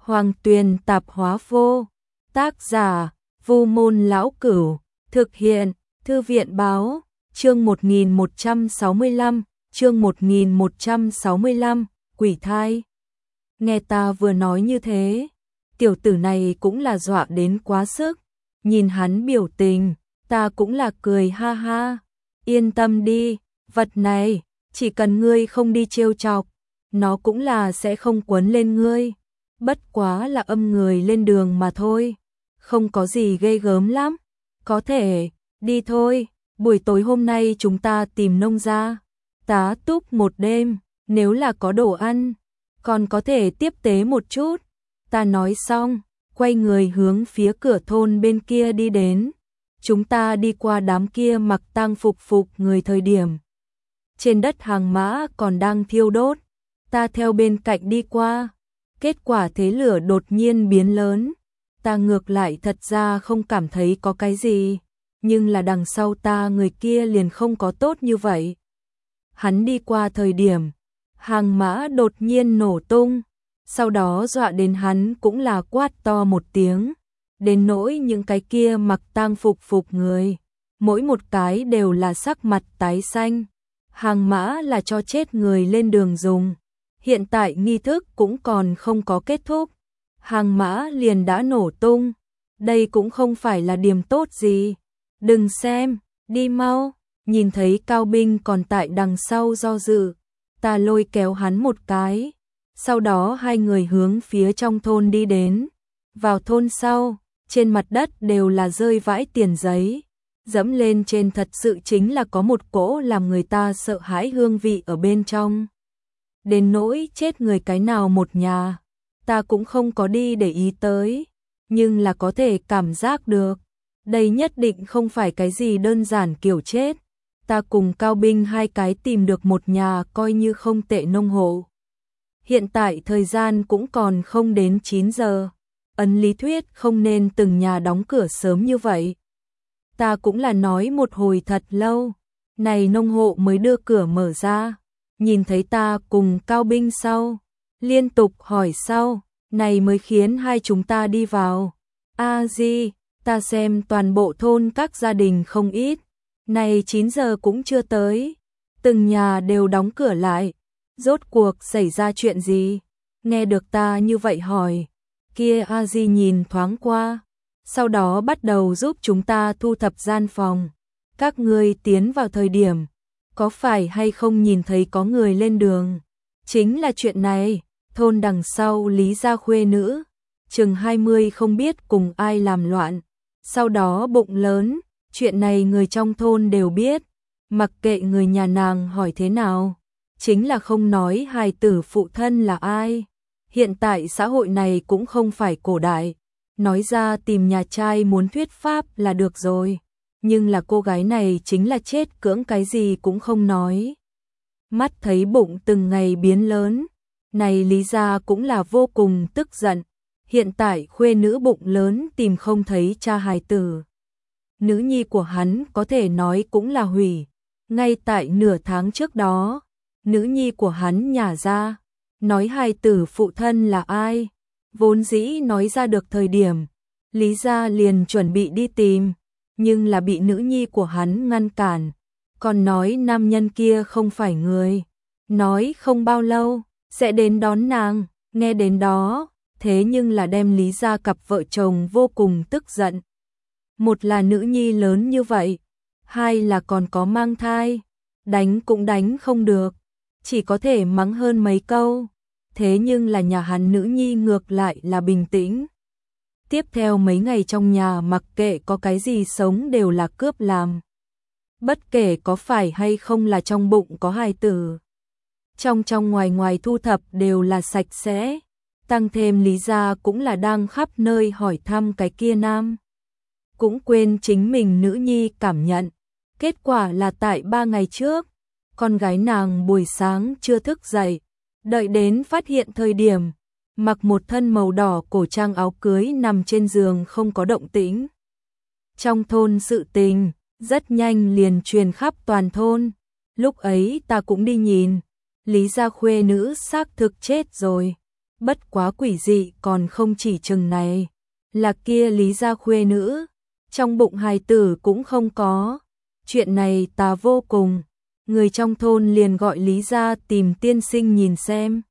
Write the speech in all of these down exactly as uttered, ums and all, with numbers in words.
Hoàng Tuyền Tạp Hóa Vô. Tác giả: Vu Môn Lão Cửu. Thực hiện: Thư viện Báo. Chương một nghìn một trăm sáu mươi lăm, chương một nghìn một trăm sáu mươi lăm, quỷ thai. Nghe ta vừa nói như thế, tiểu tử này cũng là dọa đến quá sức. Nhìn hắn biểu tình, ta cũng là cười ha ha. Yên tâm đi, vật này, chỉ cần ngươi không đi trêu chọc, nó cũng là sẽ không quấn lên ngươi. Bất quá là âm người lên đường mà thôi, không có gì ghê gớm lắm. Có thể, đi thôi, buổi tối hôm nay chúng ta tìm nông gia, tá túc một đêm, nếu là có đồ ăn, còn có thể tiếp tế một chút. Ta nói xong, quay người hướng phía cửa thôn bên kia đi đến. Chúng ta đi qua đám kia mặc tang phục phục người thời điểm. Trên đất hàng mã còn đang thiêu đốt, ta theo bên cạnh đi qua. Kết quả thế lửa đột nhiên biến lớn, ta ngược lại thật ra không cảm thấy có cái gì, nhưng là đằng sau ta người kia liền không có tốt như vậy. Hắn đi qua thời điểm, hàng mã đột nhiên nổ tung, sau đó dọa đến hắn cũng là quát to một tiếng, đến nỗi những cái kia mặc tang phục phục người, mỗi một cái đều là sắc mặt tái xanh. Hàng mã là cho chết người lên đường dùng. Hiện tại nghi thức cũng còn không có kết thúc, hàng mã liền đã nổ tung. Đây cũng không phải là điểm tốt gì. Đừng xem, đi mau. Nhìn thấy Cao Binh còn tại đằng sau do dự, ta lôi kéo hắn một cái. Sau đó hai người hướng phía trong thôn đi đến. Vào thôn sau, trên mặt đất đều là rơi vãi tiền giấy. Dẫm lên trên thật sự chính là có một cỗ làm người ta sợ hãi hương vị ở bên trong. Đến nỗi chết người cái nào một nhà, ta cũng không có đi để ý tới, nhưng là có thể cảm giác được, đây nhất định không phải cái gì đơn giản kiểu chết. Ta cùng Cao Binh hai cái tìm được một nhà coi như không tệ nông hộ. Hiện tại thời gian cũng còn không đến chín giờ, ấn lý thuyết không nên từng nhà đóng cửa sớm như vậy. Ta cũng là nói một hồi thật lâu, này nông hộ mới đưa cửa mở ra. Nhìn thấy ta cùng Cao Binh sau, liên tục hỏi sau, này mới khiến hai chúng ta đi vào. A Di, ta xem toàn bộ thôn các gia đình không ít, này chín giờ cũng chưa tới, từng nhà đều đóng cửa lại, rốt cuộc xảy ra chuyện gì? Nghe được ta như vậy hỏi, kia A Di nhìn thoáng qua, sau đó bắt đầu giúp chúng ta thu thập gian phòng. Các ngươi tiến vào thời điểm, có phải hay không nhìn thấy có người lên đường? Chính là chuyện này, thôn đằng sau Lý gia khuê nữ, chừng hai mươi không biết cùng ai làm loạn, sau đó bụng lớn, chuyện này người trong thôn đều biết, mặc kệ người nhà nàng hỏi thế nào, chính là không nói hài tử phụ thân là ai. Hiện tại xã hội này cũng không phải cổ đại, nói ra tìm nhà trai muốn thuyết pháp là được rồi. Nhưng là cô gái này chính là chết cưỡng cái gì cũng không nói. Mắt thấy bụng từng ngày biến lớn, này Lý gia cũng là vô cùng tức giận. Hiện tại khuê nữ bụng lớn tìm không thấy cha hài tử. Nữ nhi của hắn có thể nói cũng là hủy. Ngay tại nửa tháng trước đó, nữ nhi của hắn nhả ra, nói hài tử phụ thân là ai. Vốn dĩ nói ra được thời điểm, Lý gia liền chuẩn bị đi tìm. Nhưng là bị nữ nhi của hắn ngăn cản, còn nói nam nhân kia không phải người, nói không bao lâu sẽ đến đón nàng. Nghe đến đó, thế nhưng là đem Lý gia cặp vợ chồng vô cùng tức giận. Một là nữ nhi lớn như vậy, hai là còn có mang thai, đánh cũng đánh không được, chỉ có thể mắng hơn mấy câu. Thế nhưng là nhà hắn nữ nhi ngược lại là bình tĩnh. Tiếp theo mấy ngày trong nhà mặc kệ có cái gì sống đều là cướp làm. Bất kể có phải hay không là trong bụng có hài tử. Trong trong ngoài ngoài thu thập đều là sạch sẽ. Tăng thêm Lý gia cũng là đang khắp nơi hỏi thăm cái kia nam. Cũng quên chính mình nữ nhi cảm nhận. Kết quả là tại ba ngày trước, con gái nàng buổi sáng chưa thức dậy. Đợi đến phát hiện thời điểm, mặc một thân màu đỏ cổ trang áo cưới nằm trên giường không có động tĩnh. Trong thôn sự tình, rất nhanh liền truyền khắp toàn thôn. Lúc ấy ta cũng đi nhìn, Lý gia khuê nữ xác thực chết rồi. Bất quá quỷ dị còn không chỉ chừng này, là kia Lý gia khuê nữ, trong bụng hài tử cũng không có. Chuyện này tà vô cùng, người trong thôn liền gọi Lý gia tìm tiên sinh nhìn xem.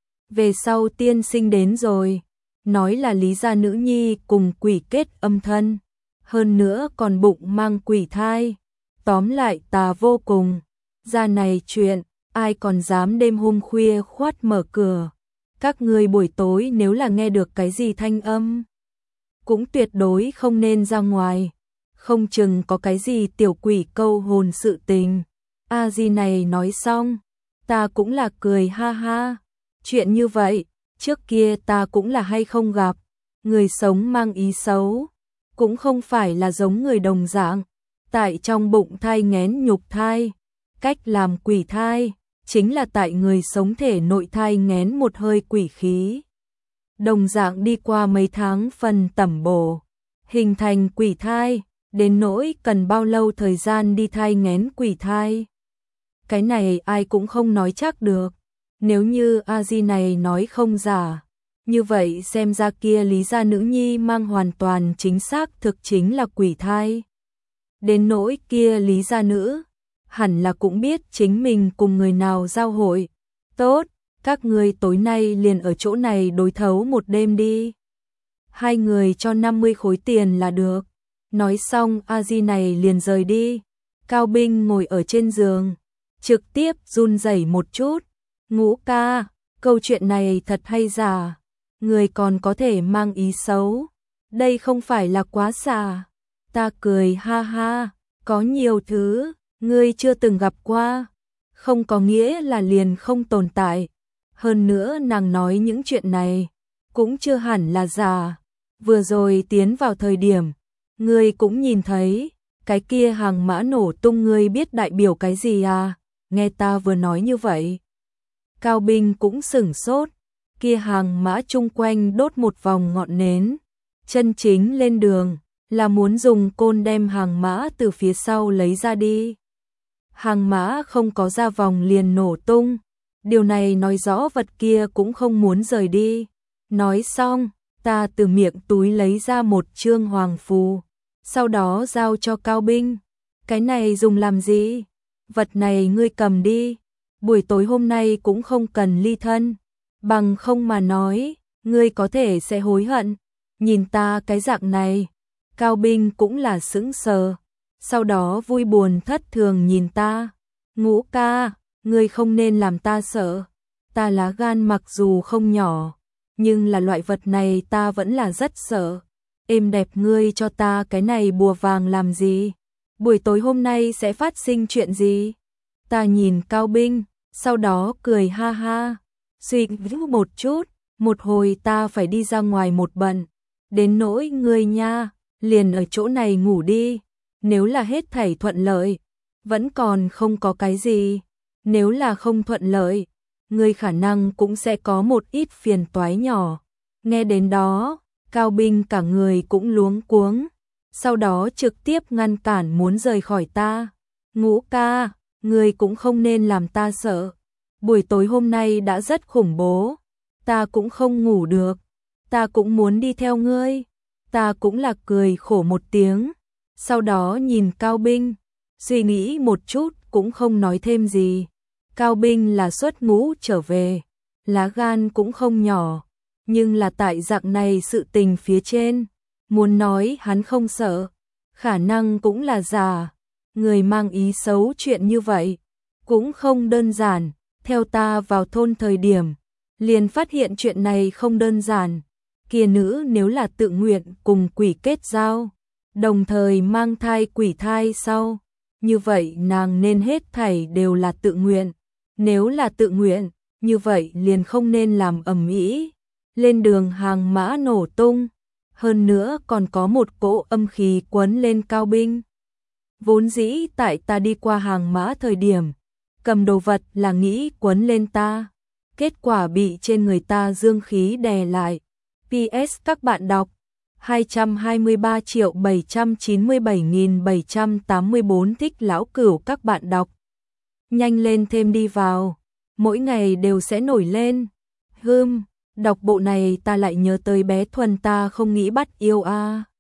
Về sau tiên sinh đến rồi, nói là Lý gia nữ nhi cùng quỷ kết âm thân, hơn nữa còn bụng mang quỷ thai. Tóm lại tà vô cùng, ra này chuyện, ai còn dám đêm hôm khuya khoát mở cửa. Các ngươi buổi tối nếu là nghe được cái gì thanh âm, cũng tuyệt đối không nên ra ngoài, không chừng có cái gì tiểu quỷ câu hồn sự tình. A Di này nói xong, ta cũng là cười ha ha, chuyện như vậy, trước kia ta cũng là hay không gặp, người sống mang ý xấu, cũng không phải là giống người đồng dạng, tại trong bụng thai nghén nhục thai, cách làm quỷ thai, chính là tại người sống thể nội thai nghén một hơi quỷ khí. Đồng dạng đi qua mấy tháng phần tẩm bổ, hình thành quỷ thai, đến nỗi cần bao lâu thời gian đi thai nghén quỷ thai. Cái này ai cũng không nói chắc được, nếu như A Di này nói không giả, như vậy xem ra kia Lý gia nữ nhi mang hoàn toàn chính xác thực chính là quỷ thai. Đến nỗi kia Lý gia nữ, hẳn là cũng biết chính mình cùng người nào giao hội. Tốt, các ngươi tối nay liền ở chỗ này đối thấu một đêm đi. Hai người cho năm mươi khối tiền là được. Nói xong A Di này liền rời đi. Cao Binh ngồi ở trên giường, trực tiếp run rẩy một chút. Ngũ ca, câu chuyện này thật hay giả? Người còn có thể mang ý xấu. Đây không phải là quá xà. Ta cười ha ha, có nhiều thứ ngươi chưa từng gặp qua, không có nghĩa là liền không tồn tại. Hơn nữa nàng nói những chuyện này cũng chưa hẳn là giả. Vừa rồi tiến vào thời điểm, ngươi cũng nhìn thấy, cái kia hàng mã nổ tung ngươi biết đại biểu cái gì à? Nghe ta vừa nói như vậy, Cao Binh cũng sửng sốt, kia hàng mã chung quanh đốt một vòng ngọn nến, chân chính lên đường, là muốn dùng côn đem hàng mã từ phía sau lấy ra đi. Hàng mã không có ra vòng liền nổ tung, điều này nói rõ vật kia cũng không muốn rời đi. Nói xong, ta từ miệng túi lấy ra một chương hoàng phù, sau đó giao cho Cao Binh. Cái này dùng làm gì? Vật này ngươi cầm đi, buổi tối hôm nay cũng không cần ly thân, bằng không mà nói, ngươi có thể sẽ hối hận. Nhìn ta cái dạng này, Cao Binh cũng là sững sờ, sau đó vui buồn thất thường nhìn ta. Ngũ ca, ngươi không nên làm ta sợ, ta lá gan mặc dù không nhỏ, nhưng là loại vật này ta vẫn là rất sợ. Êm đẹp, ngươi cho ta cái này bùa vàng làm gì? Buổi tối hôm nay sẽ phát sinh chuyện gì? Ta nhìn Cao Binh, sau đó cười ha ha, suy nghĩ một chút, một hồi ta phải đi ra ngoài một bận, đến nỗi ngươi nha, liền ở chỗ này ngủ đi, nếu là hết thảy thuận lợi, vẫn còn không có cái gì, nếu là không thuận lợi, ngươi khả năng cũng sẽ có một ít phiền toái nhỏ. Nghe đến đó, Cao Binh cả người cũng luống cuống, sau đó trực tiếp ngăn cản muốn rời khỏi ta. Ngũ ca, ngươi cũng không nên làm ta sợ, buổi tối hôm nay đã rất khủng bố, ta cũng không ngủ được, ta cũng muốn đi theo ngươi. Ta cũng là cười khổ một tiếng, sau đó nhìn Cao Binh, suy nghĩ một chút cũng không nói thêm gì. Cao Binh là xuất ngũ trở về, lá gan cũng không nhỏ, nhưng là tại dạng này sự tình phía trên, muốn nói hắn không sợ, khả năng cũng là giả. Người mang ý xấu chuyện như vậy, cũng không đơn giản. Theo ta vào thôn thời điểm, liền phát hiện chuyện này không đơn giản. Kia nữ nếu là tự nguyện cùng quỷ kết giao, đồng thời mang thai quỷ thai sau, như vậy nàng nên hết thảy đều là tự nguyện. Nếu là tự nguyện, như vậy liền không nên làm ầm ĩ, lên đường hàng mã nổ tung, hơn nữa còn có một cỗ âm khí quấn lên Cao Binh. Vốn dĩ tại ta đi qua hàng mã thời điểm, cầm đồ vật là nghĩ quấn lên ta, kết quả bị trên người ta dương khí đè lại. pê ét các bạn đọc hai trăm hai mươi ba triệu bảy trăm chín mươi bảy nghìn bảy trăm tám mươi bốn thích lão cửu các bạn đọc. Nhanh lên thêm đi vào, mỗi ngày đều sẽ nổi lên. Hưm, Đọc bộ này ta lại nhớ tới bé Thuần ta không nghĩ bắt yêu a.